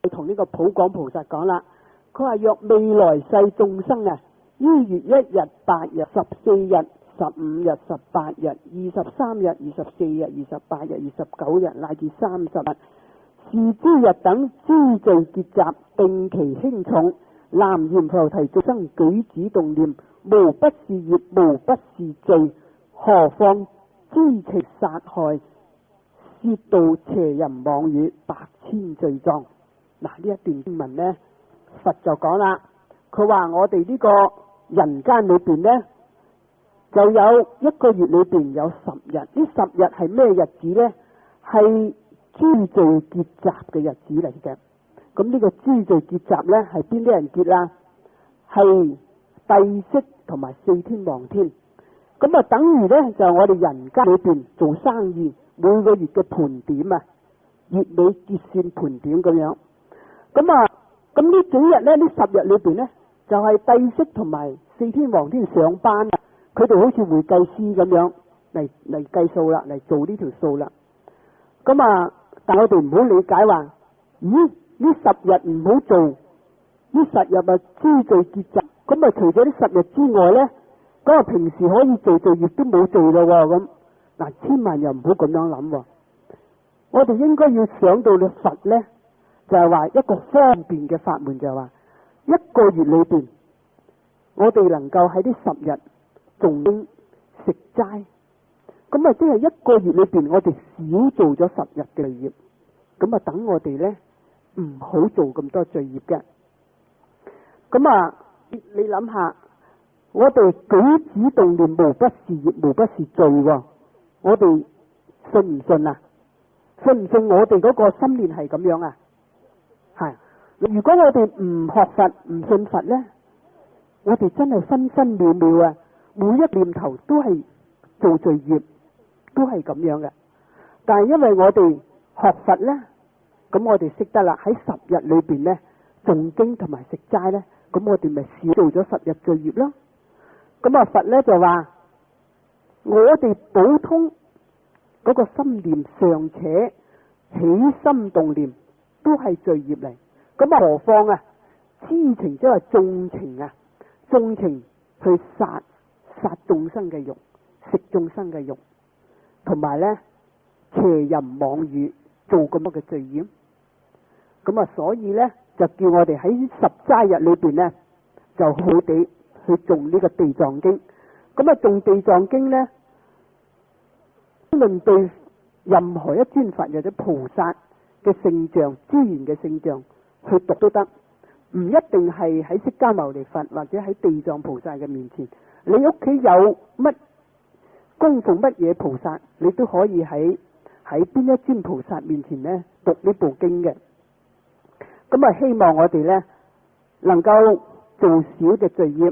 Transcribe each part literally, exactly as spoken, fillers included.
同呢個普廣菩薩講啦，佢話若未來世眾生啊，於月一日、八日、十四日、十五日、十八日、二十三日、二十四日、二十八日、二十九日乃至三十日，是諸日等諸罪結集，定期輕重，南閻浮提眾生舉止動念，無不是業，無不是罪，何況知情殺害、褻瀆邪淫妄語，百千罪狀。嗱，呢一段經文呢，佛就講啦，佢話我哋呢個人間裏邊呢，就有一個月裏邊有十日，呢十日係咩日子呢？係諸罪結集嘅日子嚟嘅。咁呢個諸罪結集呢，係邊啲人結啊？係帝釋同埋四天王天。咁啊，等於呢，就係我哋人間裏邊做生意每個月嘅盤點啊，月尾結算盤點咁樣。咁啊，咁呢幾日呢，呢十日裏邊呢，就係帝釋同埋四天王天上班啊，佢哋好似會計師咁樣嚟嚟計數啦，嚟做呢條數啦。咁啊，但我哋唔好理解話，咦？呢十日唔好做，呢十日啊諸罪結集。咁啊，除咗呢十日之外呢，咁啊平時可以做做，亦都冇做咯喎。咁嗱，千萬又唔好咁樣諗喎。我哋應該要想到嘅佛呢，就係話一個方便嘅法門，就係話一個月裏邊，我哋能夠喺呢十日仲應食齋，咁啊即係一個月裏邊我哋少做咗十日嘅罪業，咁啊等我哋呢唔好做咁多罪業嘅。咁啊，你諗下，我哋舉止動念無不是業，無不是罪喎，我哋信唔信啊？信唔信我哋嗰個心念係咁樣啊？係，如果我哋唔學佛唔信佛呢，我哋真係分分秒秒啊，每一念頭都係做罪業，都係咁樣嘅。但係因為我哋學佛呢，咁我哋識得啦，喺十日裏邊呢，誦經同埋食齋呢，咁我哋咪少做咗十日罪業咯。咁啊佛呢就話，我哋普通嗰個心念尚且起心動念都係罪業嚟，咁啊何況啊痴情即係縱情啊，縱情去殺殺眾生嘅肉，食眾生嘅肉，同埋呢邪淫妄語，做咁多嘅罪業。咁啊所以呢，就叫我哋喺十齋日裏邊呢，就好地去誦呢個地藏經。咁啊誦地藏經呢，無論對任何一尊佛或者菩薩嘅聖像、諸賢嘅聖像去讀都得，唔一定係喺釋迦牟尼佛或者喺地藏菩薩嘅面前。你屋企有乜供奉乜嘢菩薩，你都可以喺喺邊一尊菩薩面前呢讀呢部經嘅。咁啊希望我哋呢能夠做少嘅罪業。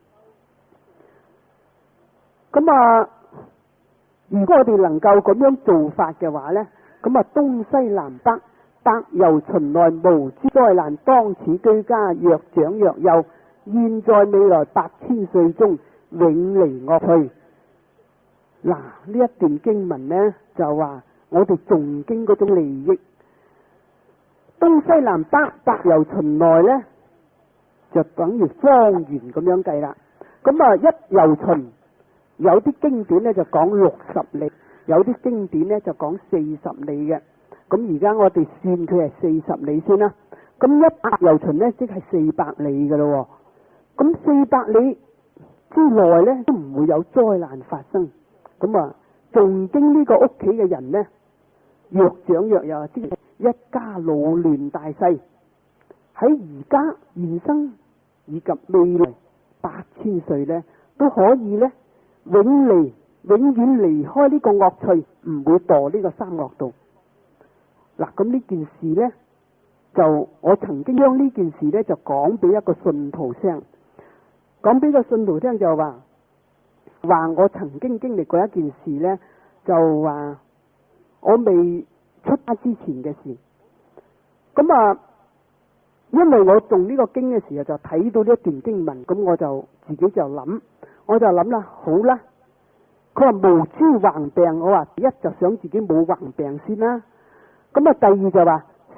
咁啊如果我哋能夠咁樣做法嘅話呢，咁啊東西南北百由旬來無諸災難，當此居家若長若幼，現在未來百千歲中永離惡趣。嗱，呢一段經文呢就話我哋誦經嗰種利益，東西南北百由旬來呢就等於方圓咁樣計啦。咁啊一由旬，有啲經典呢就講六十里，有啲經典呢就講四十里嘅。咁而家我哋算佢係四十里先啦。咁一百由旬呢即係四百里噶咯。咁四百里之內呢都唔會有災難發生。咁啊誦經呢個屋企嘅人呢，若長若幼，即係一家老嫩大細，喺而家現生以及未來八千歲呢都可以呢永離永遠離開呢個惡趣，唔會墮呢個三惡道。嗱，咁呢件事呢，就我曾經將呢件事呢就講俾一個信徒聽，講俾個信徒聽就話話我曾經經歷過一件事呢，就話我未出家之前嘅事。咁啊，因為我誦呢個經嘅時候就睇到呢一段經文，咁我就自己就諗，我就諗啦，好啦，佢話無諸橫病，我話第一就想自己冇橫病先啦。咁啊，第二就話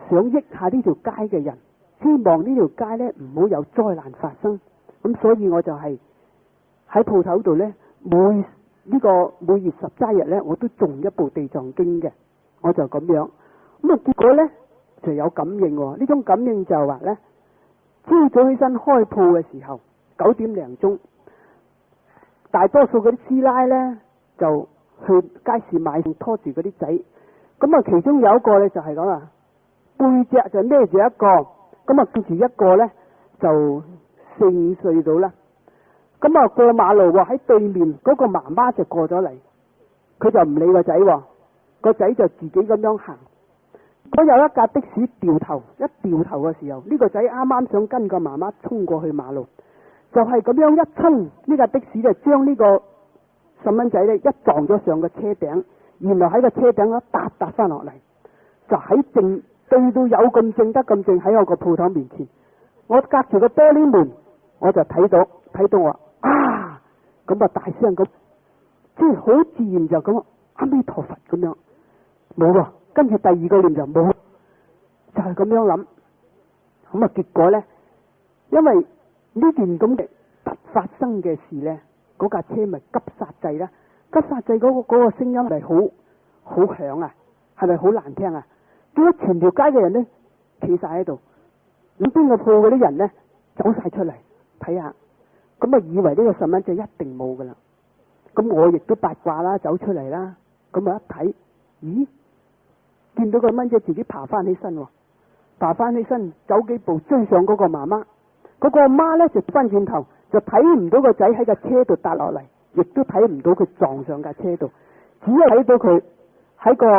想益下呢條街嘅人，希望呢條街呢唔好有災難發生。咁所以我就係喺鋪頭度呢，每呢個每月十齋日呢，我都誦一部地藏經嘅。我就咁樣，咁啊結果呢就有感應喎。呢種感應就係話呢，朝早起身開鋪嘅時候，九點零鐘，大多數嗰啲師奶呢就去街市買，拖住嗰啲仔。咁啊其中有一個呢就係咁啊，背脊就孭住一個，咁啊跟住一個呢就四五歲到啦。咁啊過馬路喎，喺對面嗰個媽媽就過咗嚟，佢就唔理個仔喎，個仔就自己咁樣行。嗰有一架的士掉頭，一掉頭嘅時候，呢個仔啱啱想跟個媽媽衝過去馬路，就係咁樣一衝，呢架的士就將呢個細蚊仔呢一撞咗上個車頂，然後喺個車頂一搭搭翻落嚟，就喺正對到有咁正得咁正喺我個鋪頭面前。我隔住個玻璃門，我就睇到睇到我啊，咁啊大聲咁，即係好自然就咁阿彌陀佛咁樣，冇喎。跟住第二個念就冇，就係咁樣諗。咁啊結果呢，因為呢件咁嘅突發生嘅事呢，嗰架車咪急剎掣啦，急剎掣嗰個嗰個聲音係好好響啊，係咪好難聽啊？結果全條街嘅人呢，企晒喺度，咁邊個鋪嗰啲人呢，走晒出嚟睇下，咁啊以為呢個細蚊仔一定冇噶啦。咁我亦都八卦啦，走出嚟啦，咁啊一睇，咦？見到個蚊仔自己爬翻起身，爬翻起身走幾步追上嗰個媽媽，嗰個阿媽呢就翻轉頭就睇唔到個仔喺架車度跌落嚟，亦都睇唔到佢撞上架車度，只係睇到佢喺個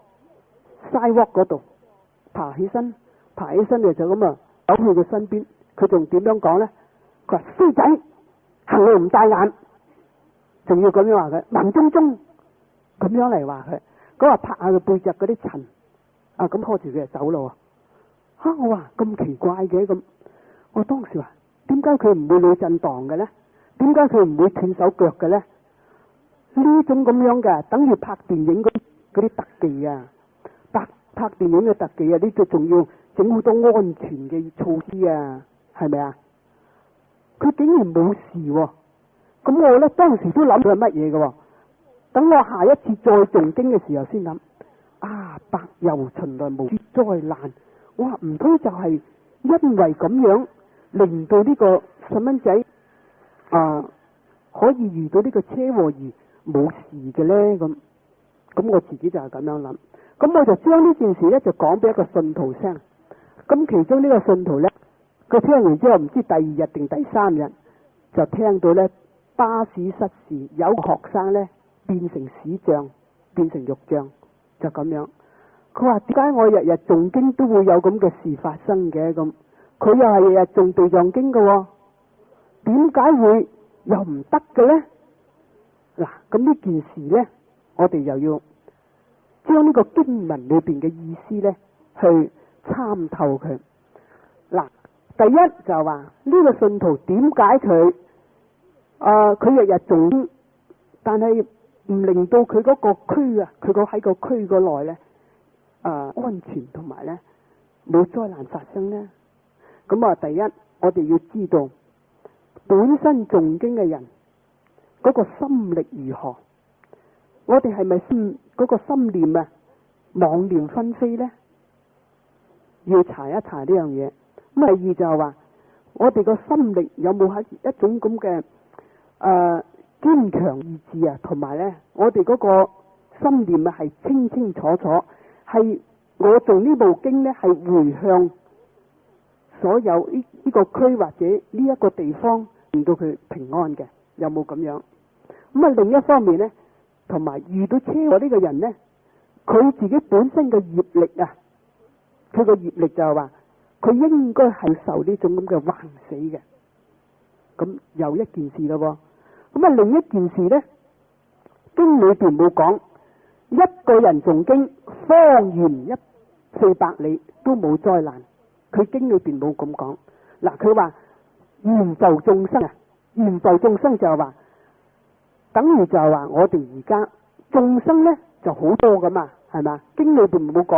sidewalk 嗰度爬起身，爬起身就就咁啊走去佢身邊。佢仲點樣講呢？佢話衰仔行路唔帶眼，仲要咁樣話佢盲中中咁樣嚟話佢。嗰話拍下佢背脊嗰啲塵，啊咁拖住佢就走咯。吓、啊、我話咁奇怪嘅咁，我當時話點解佢唔會腦震盪嘅呢？點解佢唔會斷手腳嘅呢？呢種咁樣嘅，等於拍電影嗰啲啲特技啊，拍拍電影嘅特技啊，呢個仲要整好多安全嘅措施啊，係咪啊？佢竟然冇事喎、啊，咁我呢，當時都諗佢係乜嘢嘅。等我下一次再誦經嘅時候先諗，啊百由循來無諸災難，我話唔通就係因為咁樣令到呢個細蚊仔啊可以遇到呢個車禍而冇事嘅呢？咁咁我自己就係咁樣諗，咁我就將呢件事呢就講俾一個信徒聽，咁其中呢個信徒呢，佢聽完之後唔知第二日定第三日就聽到呢巴士失事，有學生呢變成屎象，變成肉象，就咁樣。佢話點解我日日誦經都會有咁嘅事發生嘅？咁佢又係日日誦地藏經嘅，點解會又唔得嘅呢？嗱，咁呢件事呢，我哋又要將呢個經文裏邊嘅意思呢去參透佢。嗱，第一就話呢個信徒點解佢啊佢日日誦經，但係唔令到佢嗰個區啊，佢個喺個區個內呢，啊安全同埋呢冇災難發生呢？咁啊，第一我哋要知道本身誦經嘅人嗰個心力如何，我哋係咪心嗰個心念啊妄念紛飛呢？要查一查呢樣嘢。咁第二就係話我哋個心力有冇喺一種咁嘅誒堅強意志啊，同埋呢，我哋嗰個心念啊係清清楚楚，係我做呢部經呢係回向所有呢呢個區或者呢一個地方，令到佢平安嘅，有冇咁樣？咁啊另一方面呢，同埋遇到車禍呢個人呢，佢自己本身嘅業力啊，佢個業力就係話佢應該係受呢種咁嘅橫死嘅，咁又一件事咯。咁啊，另一件事呢，經裏邊冇講，一個人誦經方圓一四百里都冇災難，佢經裏邊冇咁講。嗱，佢話緣浮眾生啊，緣浮眾生就係話，等於就係話我哋而家眾生呢就好多噶嘛，係嘛？經裏邊冇講話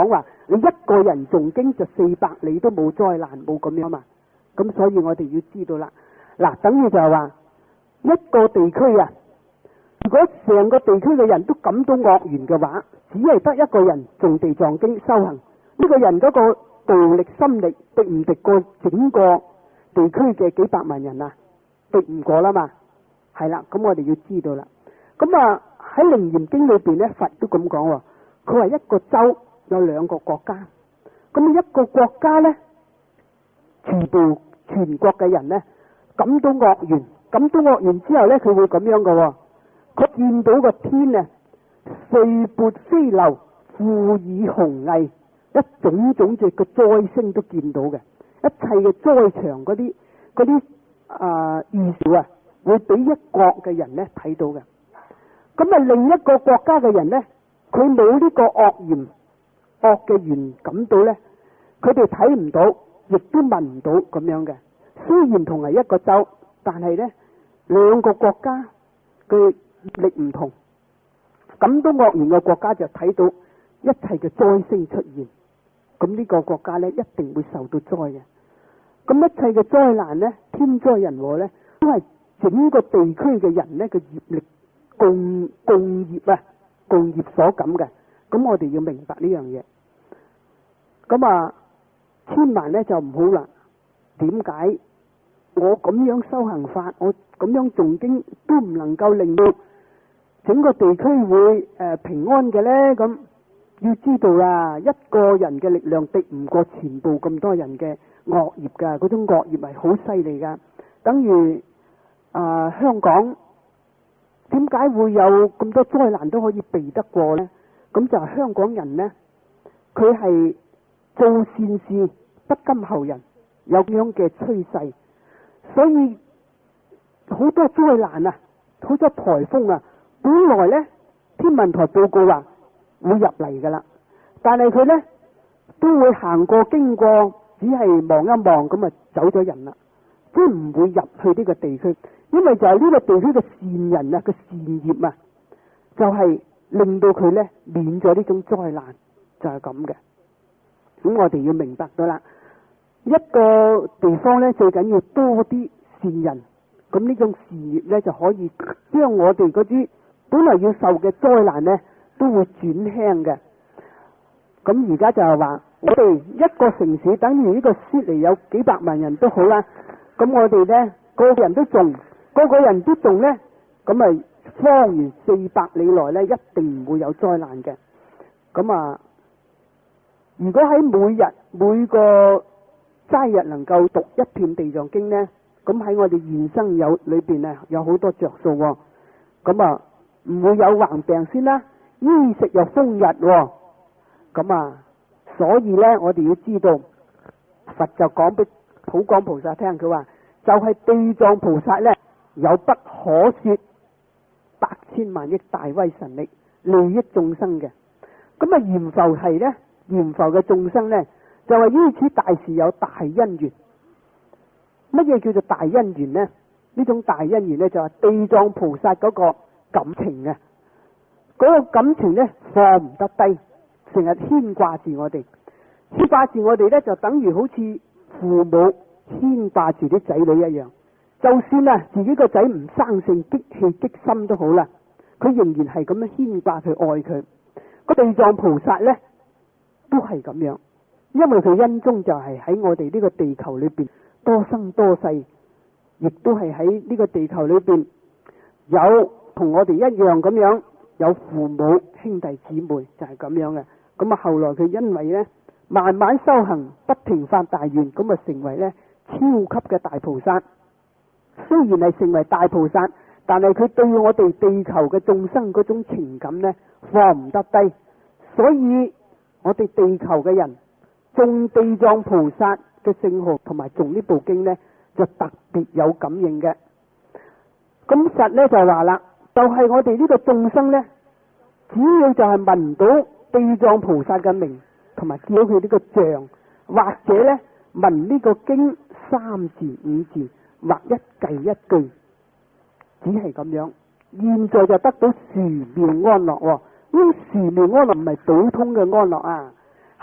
你一個人誦經就四百里都冇災難，冇咁樣嘛。咁所以我哋要知道啦。嗱，等於就係話一個地區啊，如果成個地區嘅人都感到惡緣嘅話，只係得一個人誦地藏經修行，呢個人嗰個道力心力敵唔敵過整個地區嘅幾百萬人啊？敵唔過啦嘛。係啦，咁我哋要知道啦。咁啊喺《楞嚴經》裏邊咧，佛都咁講，佢話一個州有兩個國家，咁一個國家咧，全部全國嘅人咧感到惡緣，感到惡緣之後咧，佢會咁樣嘅，佢見到個天啊，碎缽飛流，富以雄毅，一種種嘅個災星都見到嘅，一切嘅災場嗰啲嗰啲啊預兆啊，會俾一國嘅人咧睇到嘅。咁啊，另一個國家嘅人咧，佢冇呢個惡緣惡嘅緣感到咧，佢哋睇唔到，亦都聞唔到咁樣嘅。雖然同係一個州，但係咧兩個國家嘅業力唔同，感到惡緣嘅國家就睇到一切嘅災星出現，咁呢個國家咧一定會受到災嘅。咁一切嘅災難咧，天災人禍咧，都係整個地區嘅人咧嘅業力共共業啊，共業所感嘅。咁我哋要明白呢樣嘢。咁啊，千萬咧就唔好啦。點解我咁樣修行法，我咁樣誦經都唔能夠令到整個地區會誒、呃、平安嘅咧？咁要知道啦，一個人嘅力量敵唔過全部咁多人嘅惡業噶，嗰種惡業係好犀利噶。等於啊、呃、香港點解會有咁多災難都可以避得過呢？咁就係香港人呢，佢係做善事不甘後人，有咁樣嘅趨勢，所以好多災難啊，好多颱風啊，本來呢天文台報告話會入嚟噶啦，但係佢呢都會行過經過，只係望一望咁啊走咗人啦，即係唔會入去呢個地區，因為就係呢個地區嘅善人啊，嘅善業啊，就係、是、令到佢呢免咗呢種災難，就係咁嘅。咁我哋要明白到啦，一個地方呢，最緊要多啲善人，咁呢種善業呢，就可以將我哋嗰啲本來要受嘅災難呢，都會轉輕嘅。咁而家就係話，我哋一個城市等於呢個悉尼有幾百萬人都好啦，咁我哋呢，個個人都種，個個人都種呢，咁啊方圓四百里內呢，一定唔會有災難嘅。咁啊，如果喺每日每個齋日能夠讀一遍地藏經呢，咁喺我哋現生有裏邊啊有好多着數喎。咁啊唔會有橫病先啦，衣食又豐溢喎。咁啊，所以呢，我哋要知道，佛就講俾普光菩薩聽，佢話就係、是、地藏菩薩呢，有不可說百千萬億大威神力利益眾生嘅。咁啊閻浮係呢，閻浮嘅眾生呢，就係於此大事有大因緣。乜嘢叫做大因緣呢？呢種大因緣呢，就係、是、地藏菩薩嗰個感情啊，嗰、那個感情呢，放唔得低，成日牽掛住我哋，牽掛住我哋呢，就等於好似父母牽掛住啲仔女一樣。就算啊自己個仔唔生性，激氣激心都好啦，佢仍然係咁樣牽掛佢，愛佢。個地藏菩薩呢，都係咁樣，因為佢恩宗就係喺我哋呢個地球裏邊多生多世，亦都係喺呢個地球裏邊有同我哋一樣咁樣，有父母兄弟姊妹，就係咁樣嘅。咁啊後來佢因為呢，慢慢修行，不停發大願，咁啊成為呢超級嘅大菩薩。雖然係成為大菩薩，但係佢對我哋地球嘅眾生嗰種情感呢，放唔得低，所以我哋地球嘅人誦地藏菩薩嘅聖號同埋誦呢部經呢，就特別有感應嘅。咁實呢就話啦，就係、是、我哋呢個眾生呢，只要就係聞到地藏菩薩嘅名，同埋叫佢呢個像，或者呢聞呢個經三字五字，或一偈一句，只係咁樣，現在就得到殊妙安樂。呢種殊妙安樂唔係普通嘅安樂啊，係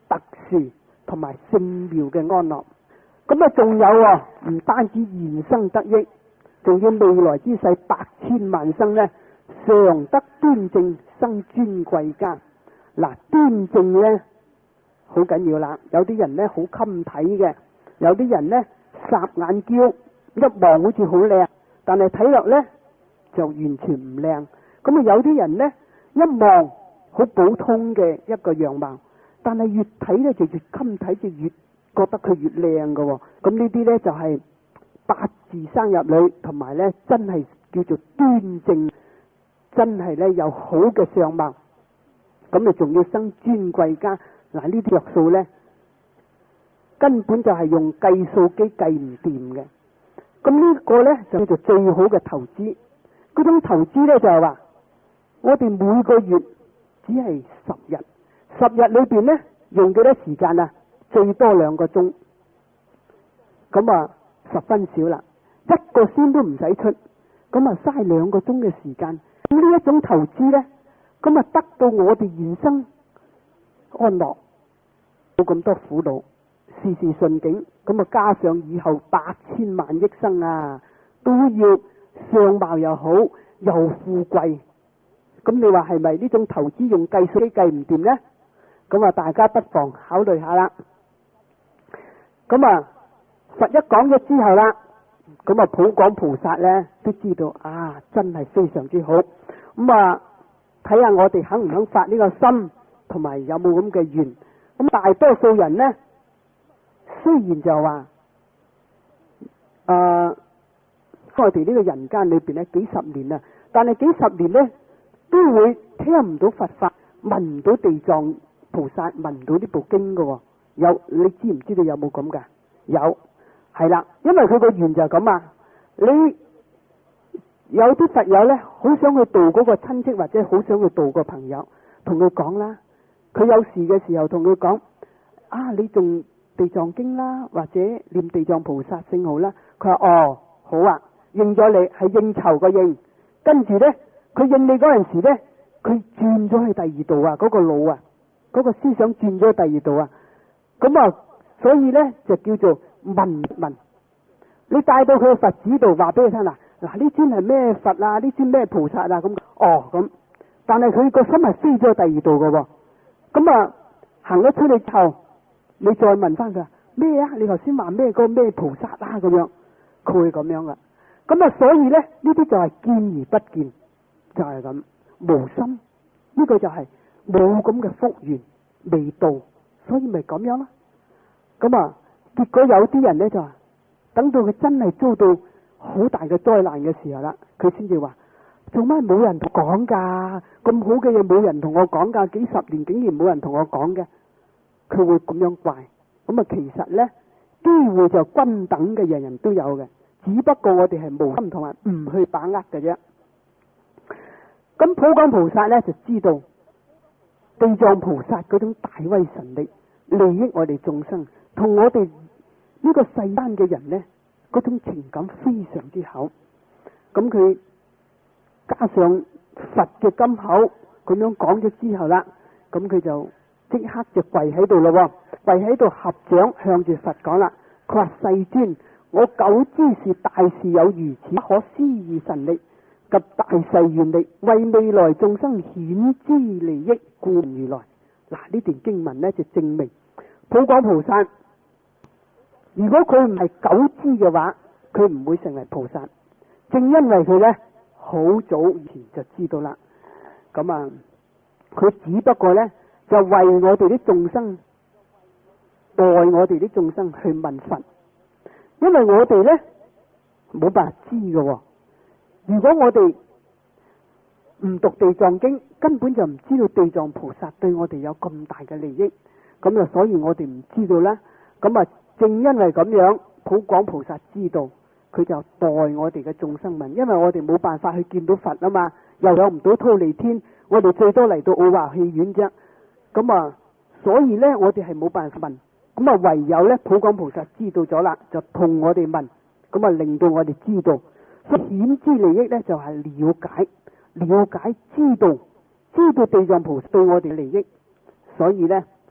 特殊同埋聖妙嘅安樂。咁啊，仲有啊，唔單止現生得益，仲要未來之世百千萬生呢，常得端正生尊貴家。嗱，端正呢好緊要啦。有啲人呢好襟睇嘅，有啲人呢霎眼嬌，一望好似好靚，但係睇落呢就完全唔靚。咁啊，有啲人呢一望好普通嘅一個樣貌，但係越睇呢就越襟睇，就越覺得佢越靚嘅。咁呢啲呢就係八字生入女，同埋呢真係叫做端正，真係呢有好嘅相貌。咁啊，仲要生尊貴家。嗱，呢啲藥數呢根本就係用計數機計唔掂嘅。咁呢個呢就叫做最好嘅投資。嗰種投資呢就係話，我哋每個月只係十日，十日裏邊呢用幾多時間啊？最多兩個鐘，咁啊十分少啦，一個仙都唔使出，咁啊嘥兩個鐘嘅時間。咁呢一種投資呢，咁啊得到我哋現生安樂，冇咁多苦惱，事事順境。咁啊加上以後百千萬億生啊，都要相貌又好又富貴。咁你話係咪呢種投資用計數機計唔掂呢？咁啊大家不妨考慮下啦。咁啊佛一講咗之後啦，咁啊普廣菩薩呢都知道啊，真係非常之好。咁啊睇下我哋肯唔肯發呢個心，同埋有冇咁嘅緣。咁大多數人呢，雖然就話誒、呃、我哋呢個人間裏邊呢幾十年啊，但係幾十年呢都會聽唔到佛法，聞唔到地藏菩薩，聞唔到呢部經嘅。有，你知唔知道有冇咁噶？有，係啦，因為佢個緣就係咁啊。你有啲佛友呢，好想去度嗰個親戚，或者好想去度個朋友，同佢講啦。佢有事嘅時候同佢講啊，你仲地藏經啦，或者念地藏菩薩聖號啦。佢話哦，好啊，應咗你，係應酬個應。跟住呢，佢應你嗰陣時呢，佢轉咗去第二度啊，嗰個腦啊，嗰個思想轉咗去第二度啊。咁啊，所以呢，就叫做聞聞。你帶到佢嘅佛寺度，話俾佢聽啦。嗱，呢尊係咩佛啊？呢尊咩菩薩啊？咁哦咁，但係佢個心係飛咗去第二度嘅喎。咁啊，行咗出去之後，你再問翻佢咩啊？你頭先話咩個咩菩薩啊？咁樣，佢會咁樣噶。咁啊，所以呢，呢啲就係見而不見，就係咁無心。呢個就係冇咁嘅福緣未到。所以咪咁樣咯。咁啊，結果有啲人呢，就話，等到佢真係遭到好大嘅災難嘅時候啦，佢先至話：做乜冇人講噶？咁好嘅嘢冇人同我講噶，幾十年竟然冇人同我講嘅。佢會咁樣怪。咁啊，其實呢，機會就均等嘅，人人都有嘅，只不過我哋係無心同埋唔去把握嘅啫。咁普廣菩薩呢，就知道地藏菩薩嗰種大威神力，利益我哋眾生，同我哋呢個世間嘅人呢，嗰種情感非常之厚。咁佢加上佛嘅金口咁樣講咗之後啦，咁佢就即刻就跪喺度咯，跪喺度合掌向住佛講啦。佢話：世尊，我久知是大事有如此不可思議神力及大誓願力，為未來眾生顯知利益，故如來。嗱，呢段經文呢，就證明普廣菩薩，如果佢唔係久知嘅話，佢唔會成為菩薩。正因為佢呢，好早以前就知道啦。咁啊，佢只不過呢，就為我哋啲眾生，代我哋啲眾生去問佛，因為我哋呢，冇辦法知嘅。如果我哋唔讀地藏經，根本就唔知道地藏菩薩對我哋有咁大嘅利益，咁啊，所以我哋唔知道啦。咁啊，正因為咁樣，普廣菩薩知道，佢就代我哋嘅眾生問，因為我哋冇辦法去見到佛啊嘛，又有唔到忉利天，我哋最多嚟到奧華戲院啫。咁啊，所以呢，我哋係冇辦法問，咁啊，唯有呢，普廣菩薩知道咗啦，就同我哋問，咁啊，令到我哋知道。所以顯知利益呢，就係了解、了解、知道、知道地藏菩薩對我哋嘅利益。所以呢，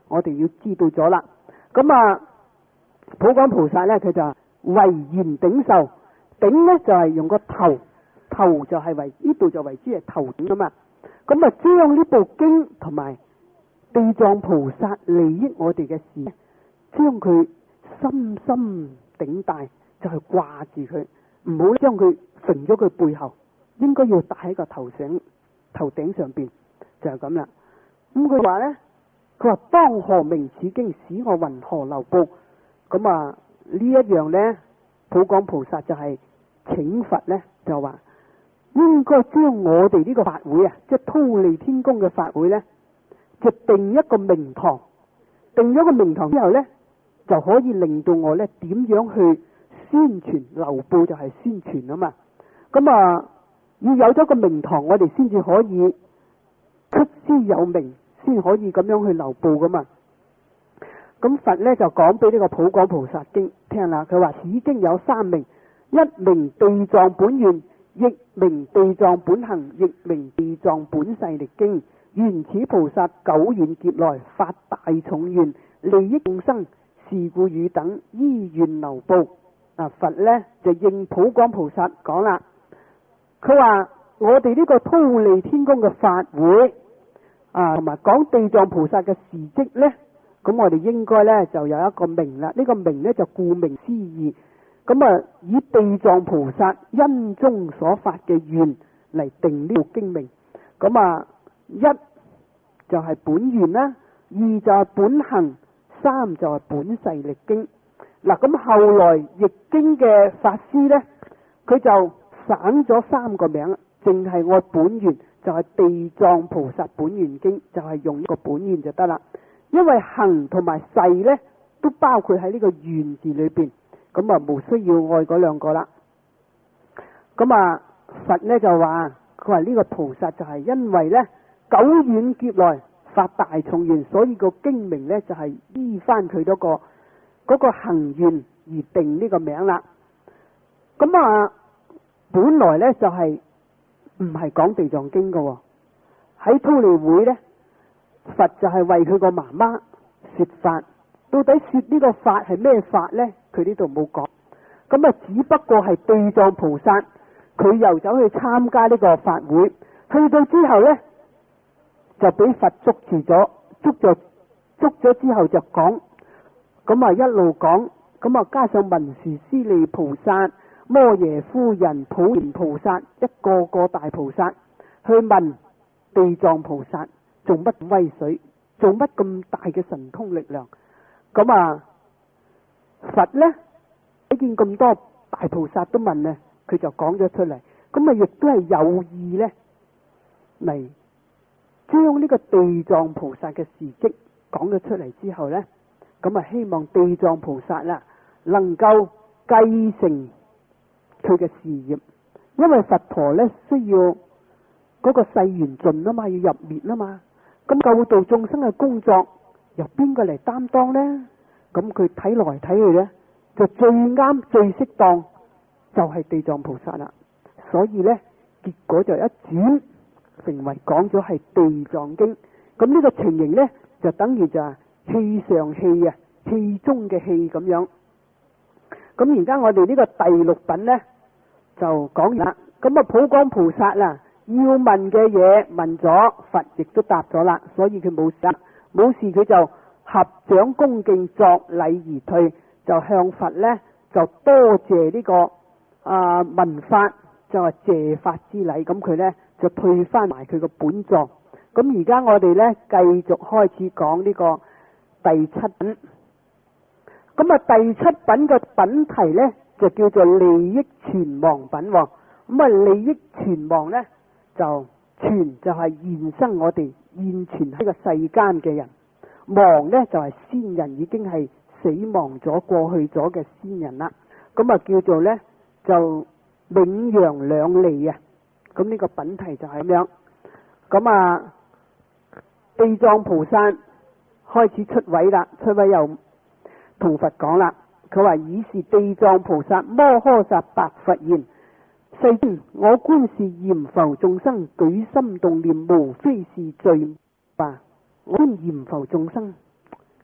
我哋要知道咗啦。咁啊，普廣菩薩咧，佢就為緣頂受，頂咧就係、是、用個頭，頭就係為呢度就為之係頭頂啊嘛。咁啊，將呢部經同埋地藏菩薩利益我哋嘅事，將佢深深頂戴，就係掛住佢，唔好將佢揈咗佢背後，應該要戴喺個頭上頭頂上邊，就係咁啦。咁佢話咧，佢話當何名此經，使我云何流布？咁啊呢一樣咧，普廣菩薩就係請佛咧，就話應該將我哋呢個法會啊，即係忉利天宮嘅法會咧，就定一個名堂，定咗個名堂之後咧，就可以令到我咧點樣去宣傳流布，就係宣傳啊嘛。咁啊要有咗個名堂，我哋先至可以出師有名，先可以咁樣去流布噶嘛。咁佛咧就講俾呢個普廣菩薩經聽啦。佢話此經有三名，一名地藏本願，亦名地藏本行，亦名地藏本誓力經。願此菩薩久遠劫來發大重願，利益眾生，是故汝等依願流布。啊，佛咧就應普廣菩薩講啦。佢話我哋呢個忉利天宮嘅法會啊，同埋講地藏菩薩嘅事跡咧，咁我哋應該咧就有一個名啦。呢、這個名咧就顧名思義，咁啊以地藏菩薩因中所發嘅願嚟定呢部經名。咁啊一就係本願啦，二就係本行，三就係本誓力經。嗱，咁後來譯經嘅法師咧，佢就省咗三個名，淨係我本願就係地藏菩薩本願經，就係用呢個本願就得啦。因為行同埋誓咧都包括喺呢個願字裏邊，咁啊無需要愛嗰兩個啦。咁啊佛咧就話，佢話呢個菩薩就係因為咧久遠劫來發大重願，所以個經名咧就係依翻佢嗰個嗰個行願而定呢個名啦。咁啊本來咧就係唔係講地藏經嘅喎，喺忉利會咧，佛就係為佢個媽媽說法。到底說呢個法係咩法咧？佢呢度冇講。咁啊只不過係地藏菩薩佢又走去參加呢個法會，去到之後咧就俾佛捉住咗，捉咗捉咗之後就講，咁啊一路講，咁啊加上文殊師利菩薩、摩耶夫人、普賢菩薩，一個個大菩薩去問地藏菩薩做乜咁威水，做乜咁大嘅神通力量。咁啊佛呢睇見咁多大菩薩都問呢，佢就講咗出嚟。咁啊亦都係有意呢嚟將呢個地藏菩薩嘅事跡講咗出嚟之後呢，咁啊希望地藏菩薩啦能夠繼承佢嘅事業。因為佛陀呢需要嗰個世緣盡啊嘛，要入滅啊嘛，咁救度眾生嘅工作由邊個嚟擔當呢？咁佢睇來睇去呢，就最啱最適當就係地藏菩薩啦。所以呢結果就一轉成為講咗係地藏經。咁呢個情形呢，就等於就係氣上氣啊，氣中嘅氣咁樣。咁而家我哋呢個第六品呢，就講完啦。咁啊普廣菩薩啦，要問嘅嘢問咗，佛亦都答咗啦，所以佢冇事，冇事佢就合掌恭敬作禮而退，就向佛呢就多謝呢、這個啊聞法，就係謝法之禮。咁佢呢就退翻埋佢個本座。咁而家我哋呢繼續開始講呢個第七品。咁啊第七品嘅品題呢就叫做利益存亡品。咁啊利益存亡呢就存就係現生我哋現存喺個世間嘅人，亡呢就係先人已經係死亡咗過去咗嘅先人啦。咁啊叫做呢就永揚兩利啊。咁呢個品題就係咁樣。咁啊地藏菩薩開始出位啦，出位又同佛講啦。佢話以是地藏菩薩摩訶薩白佛言：世尊，我觀是閻浮眾生舉心動念，無非是罪吧。我觀閻浮眾生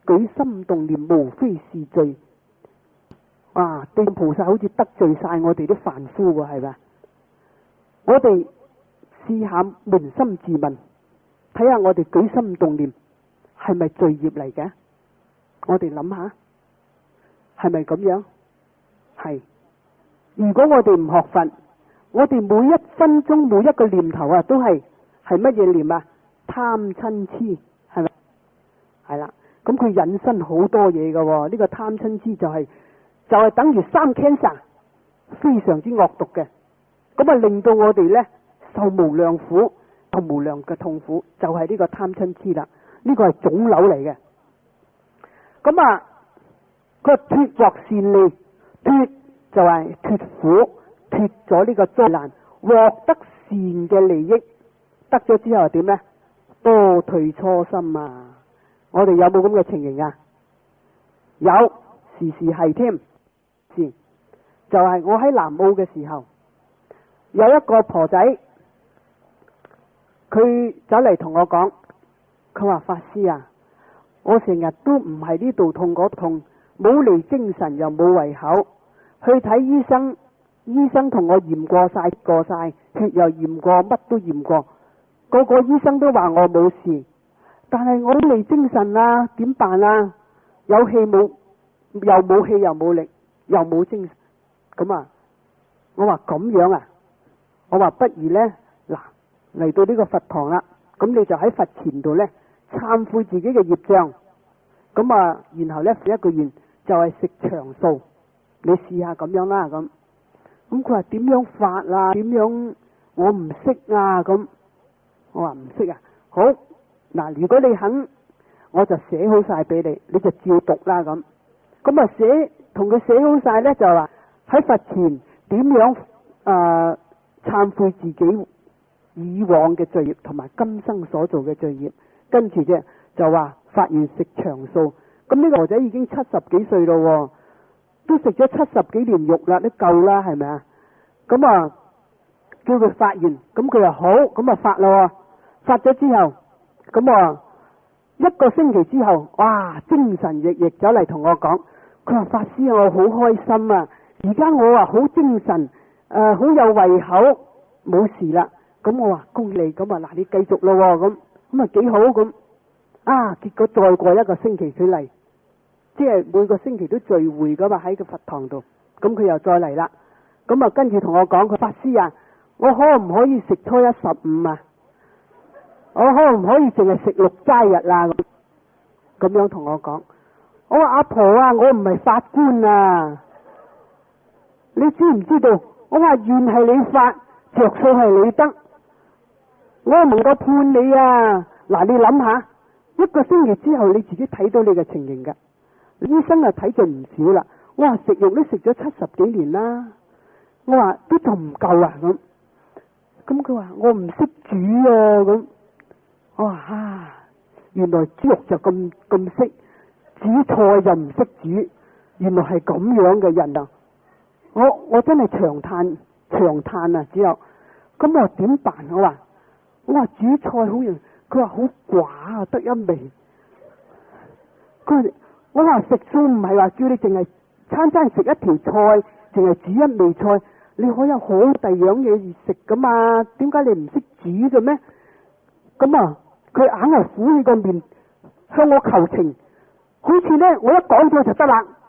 舉心動念無非是罪。哇！地菩薩好似得罪晒我哋啲凡夫喎，係咪？我哋試下捫心自問，睇下我哋舉心動念係咪罪業嚟嘅？我哋諗下，係咪咁樣？係。如果我哋唔學佛，我哋每一分鐘每一個念頭啊，都係係乜嘢念啊？貪嗔癡，係咪？係啦，咁佢引申好多嘢嘅。呢個貪嗔癡就係就係等於三 cancer，非常之惡毒嘅。咁啊，令到我哋呢受無量苦同無量嘅痛苦，就係呢個貪嗔癡啦。呢個係腫瘤嚟嘅。咁啊，佢脫獲善利，脫就係脫苦，脫咗呢個災難，獲得善嘅利益，得咗之後點呢？多退初心啊！我哋有冇咁嘅情形啊？有，時時係添。先就係、是、我喺南澳嘅時候，有一個婆仔，佢走嚟同我講，佢話法師啊，我成日都唔係呢度痛嗰痛，冇嚟精神又冇胃口，去睇醫生，醫生同我驗過晒過晒，血又驗過，乜都驗過，個個醫生都話我冇事，但係我冇精神啊，點辦啊？有氣冇，又冇氣又冇力，又冇精神，咁啊，我話咁樣啊，我話不如呢，嗱嚟到呢個佛堂啦，咁你就喺佛前度呢，懺悔自己嘅業障，咁啊，然後呢，一個願就係食長素，你試下咁樣啦，咁，咁佢話點樣發啊？點樣我唔識啊？咁，我話唔識啊，好，嗱，如果你肯，我就寫好晒俾你，你就照讀啦，咁，咁啊寫同佢寫好晒呢，就話喺佛前點樣誒懺悔自己以往嘅罪業同埋今生所做嘅罪業，跟住啫就話發願食長素。咁呢個婆仔已經七十幾歲咯，都食咗七十幾年肉啦，都夠啦，係咪啊？咁啊叫佢發願，咁佢話好，咁啊發咯，發咗之後，咁啊一個星期之後，哇，精神奕奕走嚟同我講，佢話法師，我好開心啊，而家我啊好精神，誒、呃、好有胃口，冇事啦。咁我話恭喜你，咁啊嗱你繼續咯，咁咁啊幾好咁。啊，結果再過一個星期佢嚟，即係每個星期都聚會噶嘛喺個佛堂度，咁佢又再嚟啦。咁啊跟住同我講，佢法師啊，我可唔可以食初一十五啊？我可唔可以淨係食六齋日啊？咁樣同我講。我話阿婆啊，我唔係法官啊，你知唔知道？我話願係你發，着數係你得，我唔能夠判你啊。嗱，你諗下，一個星期之後你自己睇到你嘅情形噶，醫生啊睇咗唔少啦。我話食肉都食咗七十幾年啦，我話都仲唔夠啊咁。咁佢話我唔識煮啊咁。我話啊，原來煮肉就咁咁識，煮菜就唔識煮，原來係咁樣嘅人啊！我我真係長嘆長嘆啊！之後咁我點辦？我話我話煮菜好容易，佢話好寡啊，得一味。佢我話食素唔係話叫你淨係餐餐食一條菜，淨係煮一味菜，你可以有好第二樣嘢食噶嘛？點解你唔識煮嘅咩？咁啊，佢硬係苦起個面向我求情，好似呢，我一講咗就得啦。